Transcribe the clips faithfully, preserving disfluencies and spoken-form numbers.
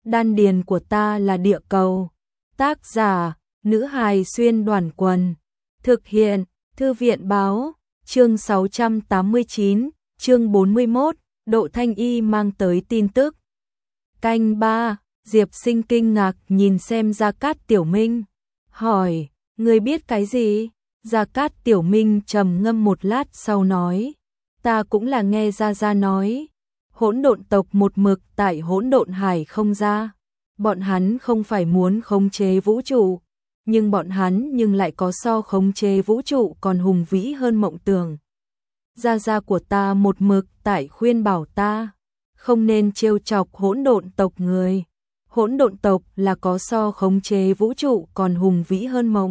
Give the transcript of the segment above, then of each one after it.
Đan điền của ta là địa cầu. Tác giả, nữ hài xuyên đoàn quần. Thực hiện, thư viện báo, chương sáu trăm tám mươi chín, chương bốn mươi mốt, Độ Thanh Y mang tới tin tức. Canh ba, Diệp Sinh kinh ngạc nhìn xem Gia Cát Tiểu Minh. Hỏi, ngươi biết cái gì? Gia Cát Tiểu Minh trầm ngâm một lát sau nói, ta cũng là nghe Gia Gia nói. Hỗn độn tộc một mực tại hỗn độn hải không ra. Bọn hắn không phải muốn khống chế vũ trụ, nhưng bọn hắn nhưng lại có so khống chế vũ trụ còn hùng vĩ hơn mộng tưởng. Gia Gia của ta một mực tại khuyên bảo ta, không nên trêu chọc hỗn độn tộc người. Hỗn độn tộc là có so khống chế vũ trụ còn hùng vĩ hơn mộng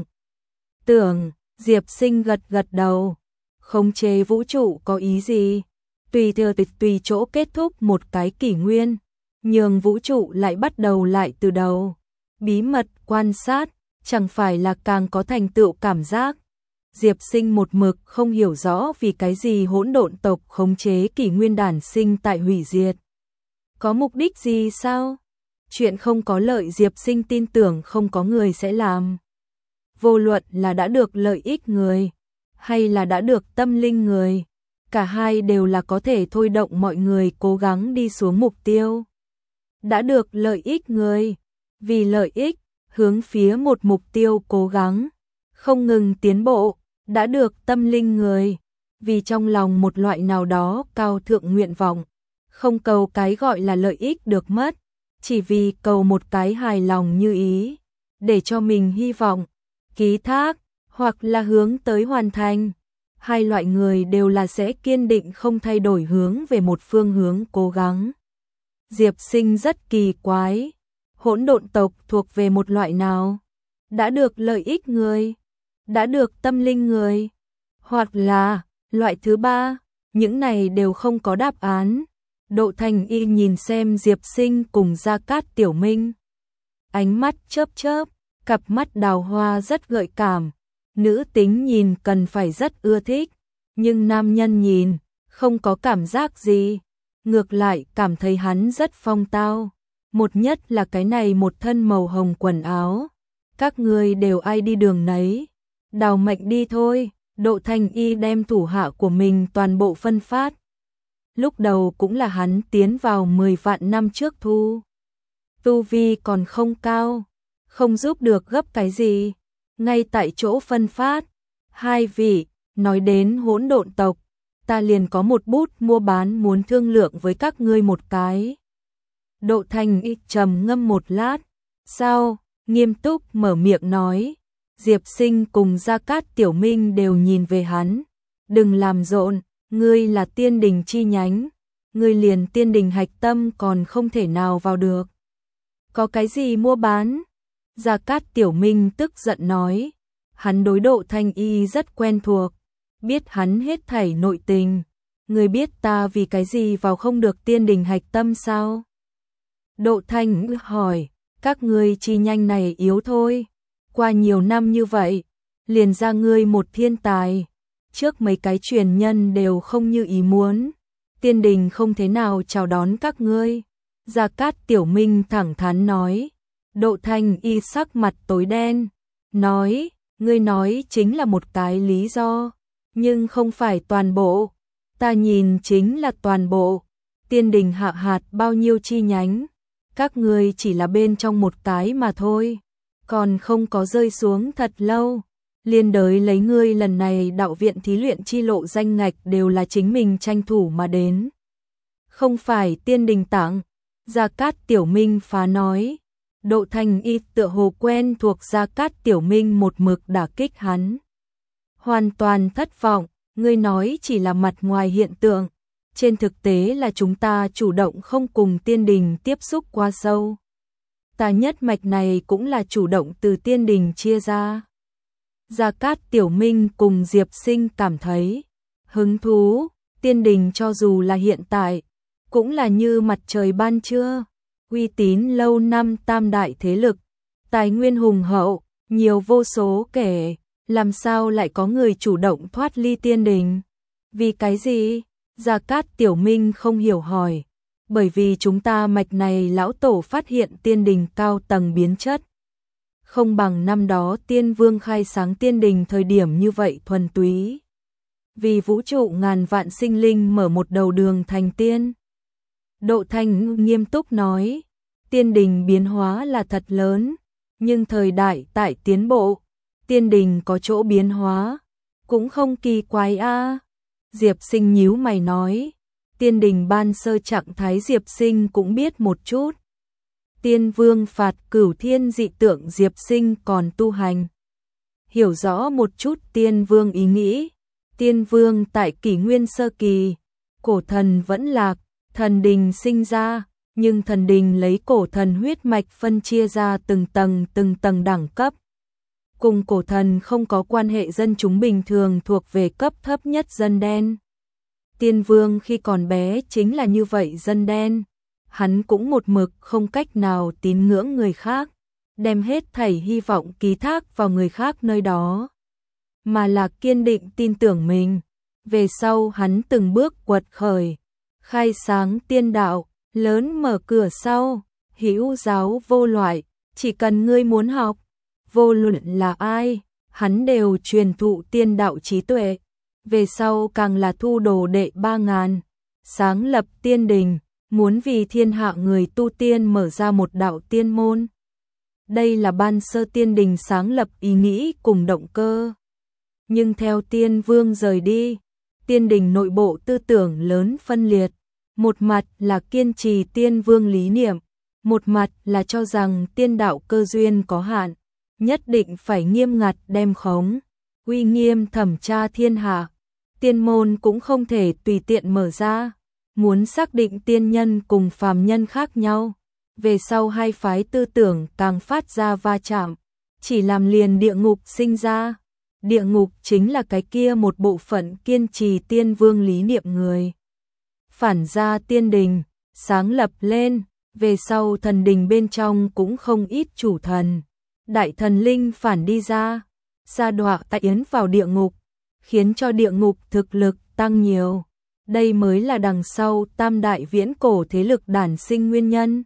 tưởng. Diệp Sinh gật gật đầu. Khống chế vũ trụ có ý gì? Tùy thừa tịch tùy chỗ kết thúc một cái kỷ nguyên, nhường vũ trụ lại bắt đầu lại từ đầu. Bí mật quan sát, chẳng phải là càng có thành tựu cảm giác. Diệp Sinh một mực không hiểu rõ vì cái gì hỗn độn tộc khống chế kỷ nguyên đản sinh tại hủy diệt. Có mục đích gì sao? Chuyện không có lợi Diệp Sinh tin tưởng không có người sẽ làm. Vô luận là đã được lợi ích người, hay là đã được tâm linh người, cả hai đều là có thể thôi động mọi người cố gắng đi xuống mục tiêu. Đã được lợi ích người, vì lợi ích, hướng phía một mục tiêu cố gắng, không ngừng tiến bộ. Đã được tâm linh người, vì trong lòng một loại nào đó cao thượng nguyện vọng, không cầu cái gọi là lợi ích được mất, chỉ vì cầu một cái hài lòng như ý, để cho mình hy vọng, ký thác, hoặc là hướng tới hoàn thành. Hai loại người đều là sẽ kiên định không thay đổi hướng về một phương hướng cố gắng. Diệp Sinh rất kỳ quái, hỗn độn tộc thuộc về một loại nào? Đã được lợi ích người, đã được tâm linh người, hoặc là loại thứ ba, những này đều không có đáp án. Độ Thanh Y nhìn xem Diệp Sinh cùng Gia Cát Tiểu Minh, ánh mắt chớp chớp, cặp mắt đào hoa rất gợi cảm. Nữ tính nhìn cần phải rất ưa thích, nhưng nam nhân nhìn không có cảm giác gì, ngược lại cảm thấy hắn rất phong tao. Một nhất là cái này một thân màu hồng quần áo, các ngươi đều ai đi đường nấy, đào mệnh đi thôi. Độ Thanh Y đem thủ hạ của mình toàn bộ phân phát. Lúc đầu cũng là hắn tiến vào mười vạn năm trước thu, tu vi còn không cao, không giúp được gấp cái gì, ngay tại chỗ phân phát. Hai vị, nói đến hỗn độn tộc, ta liền có một bút mua bán muốn thương lượng với các ngươi một cái. Độ Thanh Y trầm ngâm một lát, sau nghiêm túc mở miệng nói. Diệp Sinh cùng Gia Cát Tiểu Minh đều nhìn về hắn. Đừng làm rộn, ngươi là tiên đình chi nhánh, ngươi liền tiên đình hạch tâm còn không thể nào vào được. Có cái gì mua bán? Gia Cát Tiểu Minh tức giận nói. Hắn đối Độ Thanh Y rất quen thuộc, biết hắn hết thảy nội tình. Ngươi biết ta vì cái gì vào không được tiên đình hạch tâm sao? Độ Thanh Y hỏi, các ngươi chi nhanh này yếu thôi. Qua nhiều năm như vậy, liền ra ngươi một thiên tài. Trước mấy cái truyền nhân đều không như ý muốn, tiên đình không thế nào chào đón các ngươi. Gia Cát Tiểu Minh thẳng thắn nói. Độ Thanh Y sắc mặt tối đen, nói, ngươi nói chính là một cái lý do, nhưng không phải toàn bộ. Ta nhìn chính là toàn bộ. Tiên đình hạ hạt bao nhiêu chi nhánh, các ngươi chỉ là bên trong một cái mà thôi, còn không có rơi xuống thật lâu. Liên đới lấy ngươi lần này đạo viện thí luyện chi lộ danh ngạch đều là chính mình tranh thủ mà đến, không phải tiên đình tặng. Gia Cát Tiểu Minh phá nói. Độ Thanh Y tựa hồ quen thuộc Gia Cát Tiểu Minh một mực đả kích hắn, hoàn toàn thất vọng. Ngươi nói chỉ là mặt ngoài hiện tượng, trên thực tế là chúng ta chủ động không cùng tiên đình tiếp xúc quá sâu. Ta nhất mạch này cũng là chủ động từ tiên đình chia ra. Gia Cát Tiểu Minh cùng Diệp Sinh cảm thấy hứng thú. Tiên đình cho dù là hiện tại, cũng là như mặt trời ban trưa, uy tín lâu năm tam đại thế lực, tài nguyên hùng hậu, nhiều vô số kể, làm sao lại có người chủ động thoát ly tiên đình? Vì cái gì? Gia Cát Tiểu Minh không hiểu hỏi. bởi vì chúng ta mạch này lão tổ phát hiện tiên đình cao tầng biến chất. Không bằng năm đó tiên vương khai sáng tiên đình thời điểm như vậy thuần túy. Vì vũ trụ ngàn vạn sinh linh mở một đầu đường thành tiên. Độ Thanh nghiêm túc nói, tiên đình biến hóa là thật lớn, nhưng thời đại tại tiến bộ, tiên đình có chỗ biến hóa, cũng không kỳ quái a. Diệp Sinh nhíu mày nói, tiên đình ban sơ trạng thái Diệp Sinh cũng biết một chút. Tiên vương phạt cửu thiên dị tượng Diệp Sinh còn tu hành. Hiểu rõ một chút tiên vương ý nghĩ, tiên vương tại kỷ nguyên sơ kỳ, cổ thần vẫn lạc, thần đình sinh ra, nhưng thần đình lấy cổ thần huyết mạch phân chia ra từng tầng từng tầng đẳng cấp. Cùng cổ thần không có quan hệ dân chúng bình thường thuộc về cấp thấp nhất dân đen. Tiên vương khi còn bé chính là như vậy dân đen. Hắn cũng một mực không cách nào tín ngưỡng người khác, đem hết thảy hy vọng ký thác vào người khác nơi đó, mà là kiên định tin tưởng mình. Về sau hắn từng bước quật khởi, khai sáng tiên đạo, lớn mở cửa sau, hữu giáo vô loại, chỉ cần ngươi muốn học, vô luận là ai, hắn đều truyền thụ tiên đạo trí tuệ. Về sau càng là thu đồ đệ ba ngàn, sáng lập tiên đình, muốn vì thiên hạ người tu tiên mở ra một đạo tiên môn. Đây là ban sơ tiên đình sáng lập ý nghĩ cùng động cơ. Nhưng theo tiên vương rời đi, tiên đình nội bộ tư tưởng lớn phân liệt. Một mặt là kiên trì tiên vương lý niệm, một mặt là cho rằng tiên đạo cơ duyên có hạn, nhất định phải nghiêm ngặt đem khống, uy nghiêm thẩm tra thiên hạ. Tiên môn cũng không thể tùy tiện mở ra, muốn xác định tiên nhân cùng phàm nhân khác nhau. Về sau hai phái tư tưởng càng phát ra va chạm, chỉ làm liền địa ngục sinh ra. Địa ngục chính là cái kia một bộ phận kiên trì tiên vương lý niệm người. Phản ra tiên đình, sáng lập lên, về sau thần đình bên trong cũng không ít chủ thần. Đại thần linh phản đi ra, sa đọa tại yến vào địa ngục, khiến cho địa ngục thực lực tăng nhiều. Đây mới là đằng sau tam đại viễn cổ thế lực đản sinh nguyên nhân.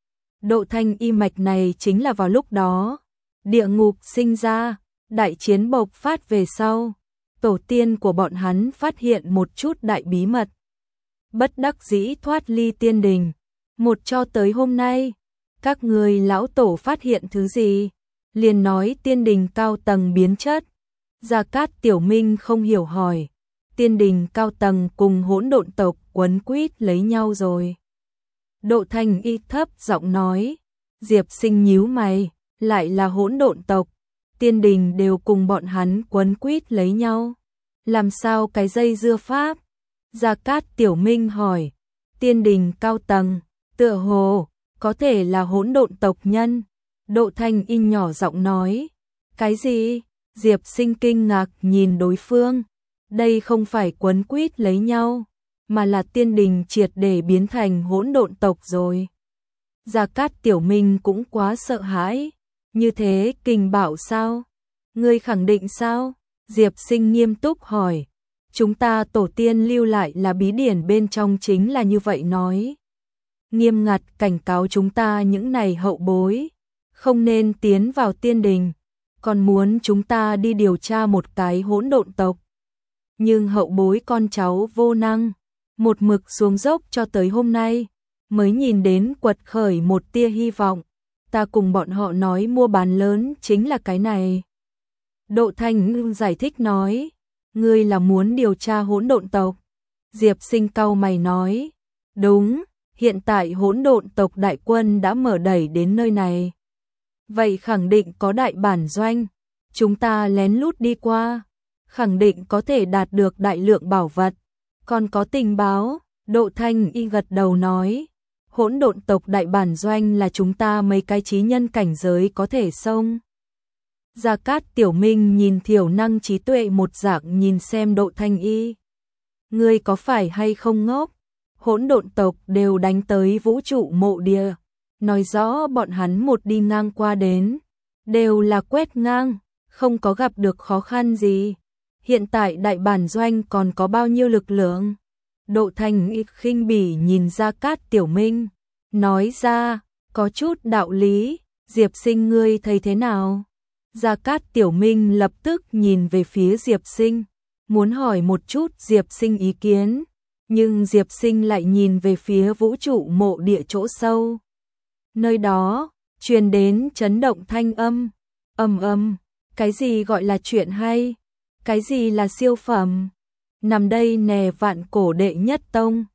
Độ Thanh y mạch này chính là vào lúc đó, địa ngục sinh ra, đại chiến bộc phát về sau, tổ tiên của bọn hắn phát hiện một chút đại bí mật. Bất đắc dĩ thoát ly tiên đình, một cho tới hôm nay, các người lão tổ phát hiện thứ gì, liền nói tiên đình cao tầng biến chất. Gia Cát Tiểu Minh không hiểu hỏi, tiên đình cao tầng cùng hỗn độn tộc quấn quýt lấy nhau rồi. Độ Thanh y thấp giọng nói, Diệp Sinh nhíu mày, lại là hỗn độn tộc, tiên đình đều cùng bọn hắn quấn quýt lấy nhau. Làm sao cái dây dưa pháp? Gia Cát Tiểu Minh hỏi, tiên đình cao tầng, tựa hồ, có thể là hỗn độn tộc nhân. Độ Thanh y nhỏ giọng nói, cái gì? Diệp Sinh kinh ngạc nhìn đối phương, đây không phải quấn quýt lấy nhau, mà là tiên đình triệt để biến thành hỗn độn tộc rồi. Gia Cát Tiểu Minh cũng quá sợ hãi, như thế kình bảo sao? Ngươi khẳng định sao? Diệp Sinh nghiêm túc hỏi, chúng ta tổ tiên lưu lại là bí điển bên trong chính là như vậy nói. Nghiêm ngặt cảnh cáo chúng ta những này hậu bối, không nên tiến vào tiên đình, còn muốn chúng ta đi điều tra một cái hỗn độn tộc. Nhưng hậu bối con cháu vô năng, một mực xuống dốc cho tới hôm nay, mới nhìn đến quật khởi một tia hy vọng. Ta cùng bọn họ nói mua bán lớn chính là cái này. Độ Thanh giải thích nói, ngươi là muốn điều tra hỗn độn tộc. Diệp Sinh cau mày nói, đúng, hiện tại hỗn độn tộc đại quân đã mở đẩy đến nơi này. Vậy khẳng định có đại bản doanh, chúng ta lén lút đi qua, khẳng định có thể đạt được đại lượng bảo vật, còn có tình báo. Độ Thanh y gật đầu nói, hỗn độn tộc đại bản doanh là chúng ta mấy cái trí nhân cảnh giới có thể xông. Gia Cát Tiểu Minh nhìn thiểu năng trí tuệ một dạng nhìn xem Độ Thanh y. Ngươi có phải hay không ngốc? Hỗn độn tộc đều đánh tới vũ trụ mộ địa, nói rõ bọn hắn một đi ngang qua đến, đều là quét ngang, không có gặp được khó khăn gì. Hiện tại đại bản doanh còn có bao nhiêu lực lượng? Độ Thành ít khinh bỉ nhìn Gia Cát Tiểu Minh, nói ra, có chút đạo lý, Diệp Sinh ngươi thấy thế nào? Gia Cát Tiểu Minh lập tức nhìn về phía Diệp Sinh, muốn hỏi một chút Diệp Sinh ý kiến, nhưng Diệp Sinh lại nhìn về phía vũ trụ mộ địa chỗ sâu. Nơi đó, truyền đến chấn động thanh âm, ầm ầm, cái gì gọi là chuyện hay? Cái gì là siêu phẩm? Nằm đây nè vạn cổ đệ nhất tông,